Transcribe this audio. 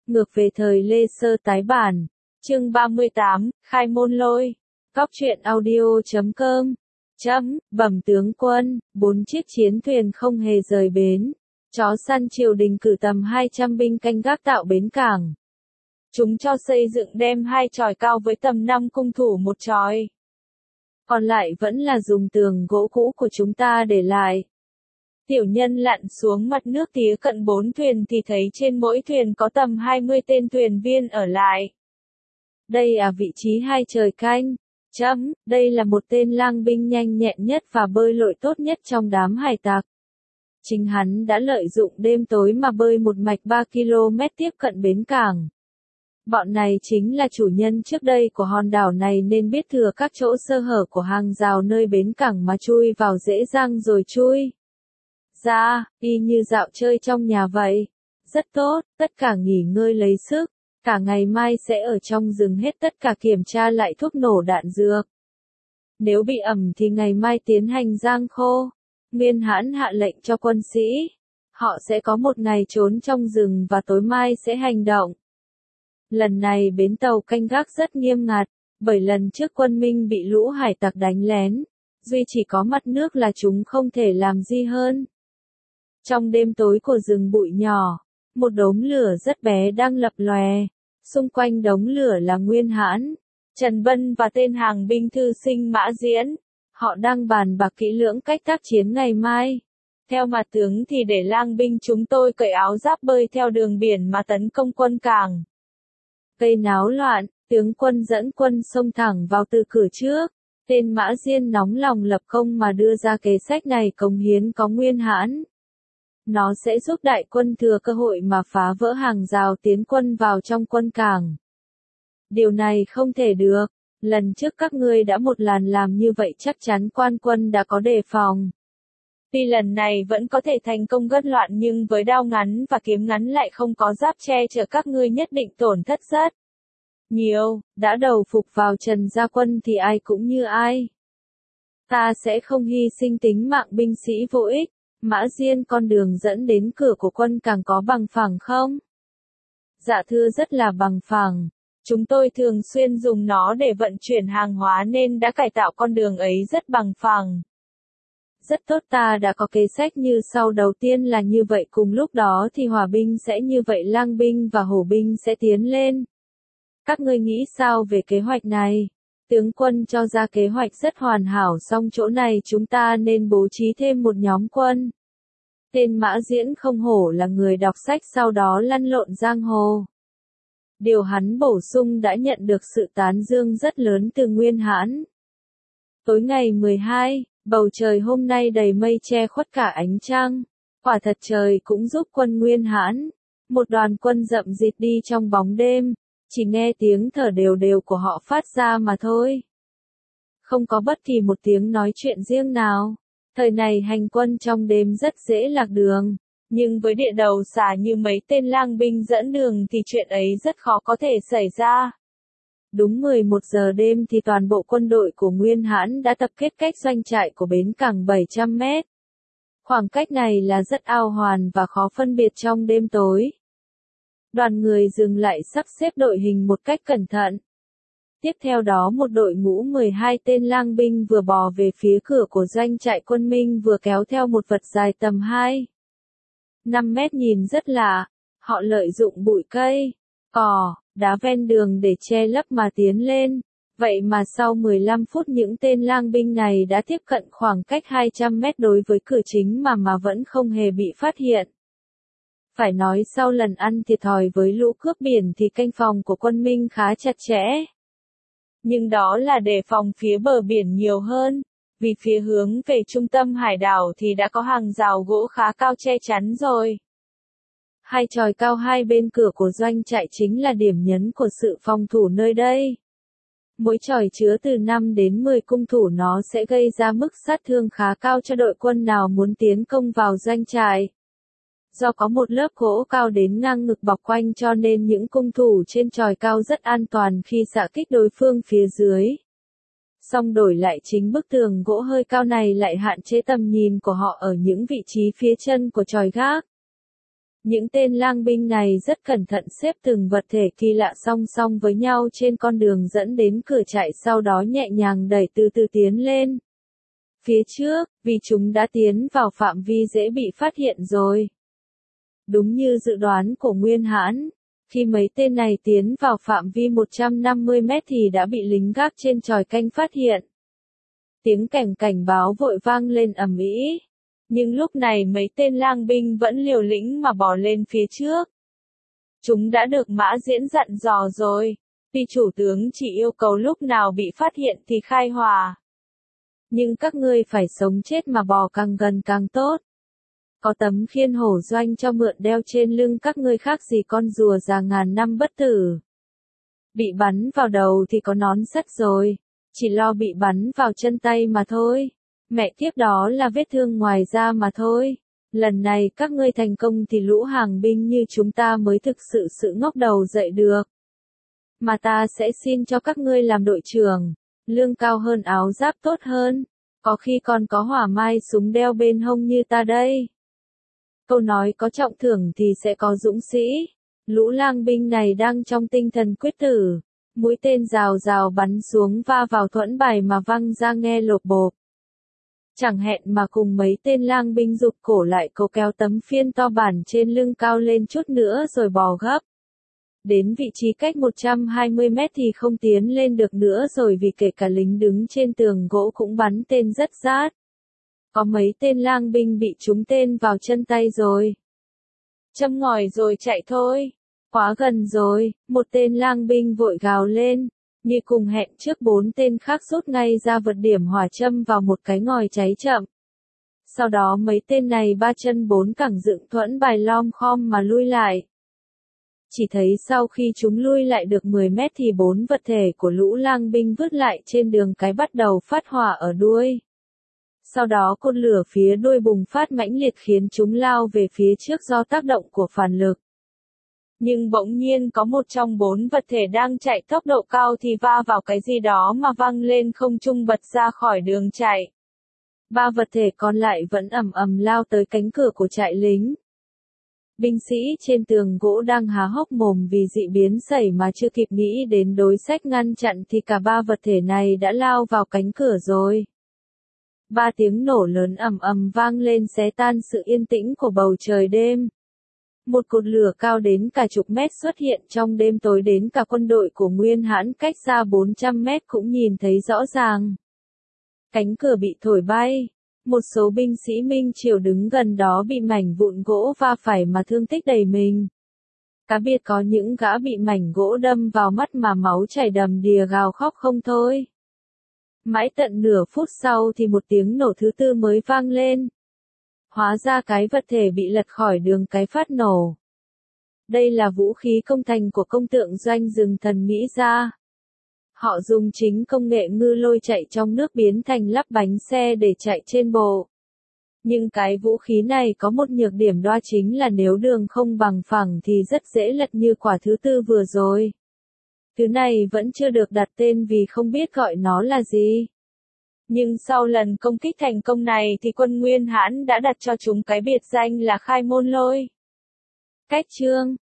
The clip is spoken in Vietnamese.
Ngược về thời Lê Sơ tái bản. Chương 38, khai môn lôi. Góc truyện audio.com. Bẩm tướng quân, 4 chiếc chiến thuyền không hề rời bến. Chó săn triều đình cử tầm 200 binh canh gác tạo bến cảng. Chúng cho xây dựng đem 2 chòi cao với tầm 5 cung thủ một chòi. Còn lại vẫn là dùng tường gỗ cũ của chúng ta để lại. Tiểu nhân lặn xuống mặt nước tía cận 4 thuyền thì thấy trên mỗi thuyền có tầm 20 tên thuyền viên ở lại. Đây là vị trí 2 trời canh. Đây là một tên lang binh nhanh nhẹn nhất và bơi lội tốt nhất trong đám hải tặc. Chính hắn đã lợi dụng đêm tối mà bơi một mạch 3 km tiếp cận bến cảng. Bọn này chính là chủ nhân trước đây của hòn đảo này nên biết thừa các chỗ sơ hở của hàng rào nơi bến cảng mà chui vào dễ dàng rồi chui ra, y như dạo chơi trong nhà vậy. Rất tốt, tất cả nghỉ ngơi lấy sức. Cả ngày mai sẽ ở trong rừng hết tất cả kiểm tra lại thuốc nổ đạn dược. Nếu bị ẩm thì ngày mai tiến hành giang khô. Nguyên Hãn hạ lệnh cho quân sĩ. Họ sẽ có một ngày trốn trong rừng và tối mai sẽ hành động. Lần này bến tàu canh gác rất nghiêm ngặt, bởi lần trước quân Minh bị lũ hải tặc đánh lén. Duy chỉ có mặt nước là chúng không thể làm gì hơn. Trong đêm tối của rừng bụi nhỏ, một đốm lửa rất bé đang lập lòe. Xung quanh đống lửa là Nguyên Hãn, Trần Vân và tên hàng binh thư sinh Mã Diễn. Họ đang bàn bạc kỹ lưỡng cách tác chiến ngày mai. Theo mặt tướng thì để lang binh chúng tôi cởi áo giáp bơi theo đường biển mà tấn công quân cảng. Gây náo loạn, tướng quân dẫn quân xông thẳng vào từ cửa trước. Tên Mã Diễn nóng lòng lập công mà đưa ra kế sách này cống hiến có Nguyên Hãn. Nó sẽ giúp đại quân thừa cơ hội mà phá vỡ hàng rào tiến quân vào trong quân cảng. Điều này không thể được. Lần trước các ngươi đã một lần làm như vậy chắc chắn quan quân đã có đề phòng. Tuy lần này vẫn có thể thành công gây loạn nhưng với đao ngắn và kiếm ngắn lại không có giáp che chở các ngươi nhất định tổn thất rất nhiều. Đã đầu phục vào Trần gia quân thì ai cũng như ai. Ta sẽ không hy sinh tính mạng binh sĩ vô ích. Mã Diễn, con đường dẫn đến cửa của quân cảng có bằng phẳng không? Dạ thưa rất là bằng phẳng. Chúng tôi thường xuyên dùng nó để vận chuyển hàng hóa nên đã cải tạo con đường ấy rất bằng phẳng. Rất tốt, ta đã có kế sách như sau. Đầu tiên là như vậy, cùng lúc đó thì hỏa binh sẽ như vậy, lang binh và hổ binh sẽ tiến lên. Các ngươi nghĩ sao về kế hoạch này? Tướng quân cho ra kế hoạch rất hoàn hảo, song chỗ này chúng ta nên bố trí thêm một nhóm quân. Tên Mã Diễn không hổ là người đọc sách sau đó lăn lộn giang hồ. Điều hắn bổ sung đã nhận được sự tán dương rất lớn từ Nguyên Hãn. Tối ngày 12, bầu trời hôm nay đầy mây che khuất cả ánh trăng. Quả thật trời cũng giúp quân Nguyên Hãn. Một đoàn quân rậm rịt đi trong bóng đêm. Chỉ nghe tiếng thở đều đều của họ phát ra mà thôi. Không có bất kỳ một tiếng nói chuyện riêng nào. Thời này hành quân trong đêm rất dễ lạc đường. Nhưng với địa đầu xà như mấy tên lang binh dẫn đường thì chuyện ấy rất khó có thể xảy ra. Đúng 11 giờ đêm thì toàn bộ quân đội của Nguyên Hãn đã tập kết cách doanh trại của bến cảng 700 mét. Khoảng cách này là rất ao hoàn và khó phân biệt trong đêm tối. Đoàn người dừng lại sắp xếp đội hình một cách cẩn thận. Tiếp theo đó một đội ngũ 12 tên lang binh vừa bò về phía cửa của doanh trại quân Minh vừa kéo theo một vật dài tầm 5 mét nhìn rất lạ. Họ lợi dụng bụi cây, cỏ, đá ven đường để che lấp mà tiến lên. Vậy mà sau 15 phút những tên lang binh này đã tiếp cận khoảng cách 200 mét đối với cửa chính mà vẫn không hề bị phát hiện. Phải nói sau lần ăn thiệt thòi với lũ cướp biển thì canh phòng của quân Minh khá chặt chẽ. Nhưng đó là đề phòng phía bờ biển nhiều hơn, vì phía hướng về trung tâm hải đảo thì đã có hàng rào gỗ khá cao che chắn rồi. 2 chòi cao hai bên cửa của doanh trại chính là điểm nhấn của sự phòng thủ nơi đây. Mỗi chòi chứa từ 5 đến 10 cung thủ, nó sẽ gây ra mức sát thương khá cao cho đội quân nào muốn tiến công vào doanh trại. Do có một lớp gỗ cao đến ngang ngực bọc quanh cho nên những cung thủ trên chòi cao rất an toàn khi xạ kích đối phương phía dưới. Song đổi lại chính bức tường gỗ hơi cao này lại hạn chế tầm nhìn của họ ở những vị trí phía chân của chòi gác. Những tên lang binh này rất cẩn thận xếp từng vật thể kỳ lạ song song với nhau trên con đường dẫn đến cửa trại, sau đó nhẹ nhàng đẩy từ từ tiến lên phía trước, vì chúng đã tiến vào phạm vi dễ bị phát hiện rồi. Đúng như dự đoán của Nguyên Hãn, khi mấy tên này tiến vào phạm vi 150 mét thì đã bị lính gác trên chòi canh phát hiện. Tiếng cảnh báo vội vang lên ầm ĩ. Nhưng lúc này mấy tên lang binh vẫn liều lĩnh mà bò lên phía trước. Chúng đã được Mã Diễn dặn dò rồi, tuy chủ tướng chỉ yêu cầu lúc nào bị phát hiện thì khai hỏa. Nhưng các ngươi phải sống chết mà bò càng gần càng tốt. Có tấm khiên hổ doanh cho mượn đeo trên lưng các ngươi khác gì con rùa già ngàn năm bất tử. Bị bắn vào đầu thì có nón sắt rồi, chỉ lo bị bắn vào chân tay mà thôi. Mẹ kiếp, đó là vết thương ngoài da mà thôi. Lần này các ngươi thành công thì lũ hàng binh như chúng ta mới thực sự ngóc đầu dậy được. Mà ta sẽ xin cho các ngươi làm đội trưởng, lương cao hơn, áo giáp tốt hơn, có khi còn có hỏa mai súng đeo bên hông như ta đây. Câu nói có trọng thưởng thì sẽ có dũng sĩ. Lũ lang binh này đang trong tinh thần quyết tử. Mũi tên rào rào bắn xuống va vào thuẫn bài mà văng ra nghe lộp bộp. Chẳng hẹn mà cùng mấy tên lang binh giục cổ lại cố kéo tấm phiên to bản trên lưng cao lên chút nữa rồi bò gấp. Đến vị trí cách 120 mét thì không tiến lên được nữa rồi, vì kể cả lính đứng trên tường gỗ cũng bắn tên rất rát. Có mấy tên lang binh bị trúng tên vào chân tay rồi. Châm ngòi rồi chạy thôi. Quá gần rồi, một tên lang binh vội gào lên. Như cùng hẹn trước, 4 tên khác rút ngay ra vật điểm hỏa châm vào một cái ngòi cháy chậm. Sau đó mấy tên này ba chân bốn cẳng dựng thuẫn bài lom khom mà lui lại. Chỉ thấy sau khi chúng lui lại được 10 mét thì 4 vật thể của lũ lang binh vứt lại trên đường cái bắt đầu phát hỏa ở đuôi. Sau đó cột lửa phía đuôi bùng phát mãnh liệt khiến chúng lao về phía trước do tác động của phản lực. Nhưng bỗng nhiên có một trong 4 vật thể đang chạy tốc độ cao thì va vào cái gì đó mà văng lên không trung, bật ra khỏi đường chạy. 3 vật thể còn lại vẫn ầm ầm lao tới cánh cửa của trại lính. Binh sĩ trên tường gỗ đang há hốc mồm vì dị biến xảy mà chưa kịp nghĩ đến đối sách ngăn chặn thì cả 3 vật thể này đã lao vào cánh cửa rồi. 3 tiếng nổ lớn ầm ầm vang lên xé tan sự yên tĩnh của bầu trời đêm. Một cột lửa cao đến cả chục mét xuất hiện trong đêm tối, đến cả quân đội của Nguyên Hãn cách xa 400 mét cũng nhìn thấy rõ ràng. Cánh cửa bị thổi bay. Một số binh sĩ Minh Triều đứng gần đó bị mảnh vụn gỗ va phải mà thương tích đầy mình. Cá biệt có những gã bị mảnh gỗ đâm vào mắt mà máu chảy đầm đìa gào khóc không thôi. Mãi tận nửa phút sau thì một tiếng nổ thứ tư mới vang lên. Hóa ra cái vật thể bị lật khỏi đường cái phát nổ. Đây là vũ khí công thành của công tượng Doanh Rừng Thần nghĩ ra. Họ dùng chính công nghệ ngư lôi chạy trong nước biến thành lắp bánh xe để chạy trên bộ. Nhưng cái vũ khí này có một nhược điểm, đó chính là nếu đường không bằng phẳng thì rất dễ lật như quả thứ tư vừa rồi. Thứ này vẫn chưa được đặt tên vì không biết gọi nó là gì. Nhưng sau lần công kích thành công này thì quân Nguyên Hãn đã đặt cho chúng cái biệt danh là Khai Môn Lôi. Cách chương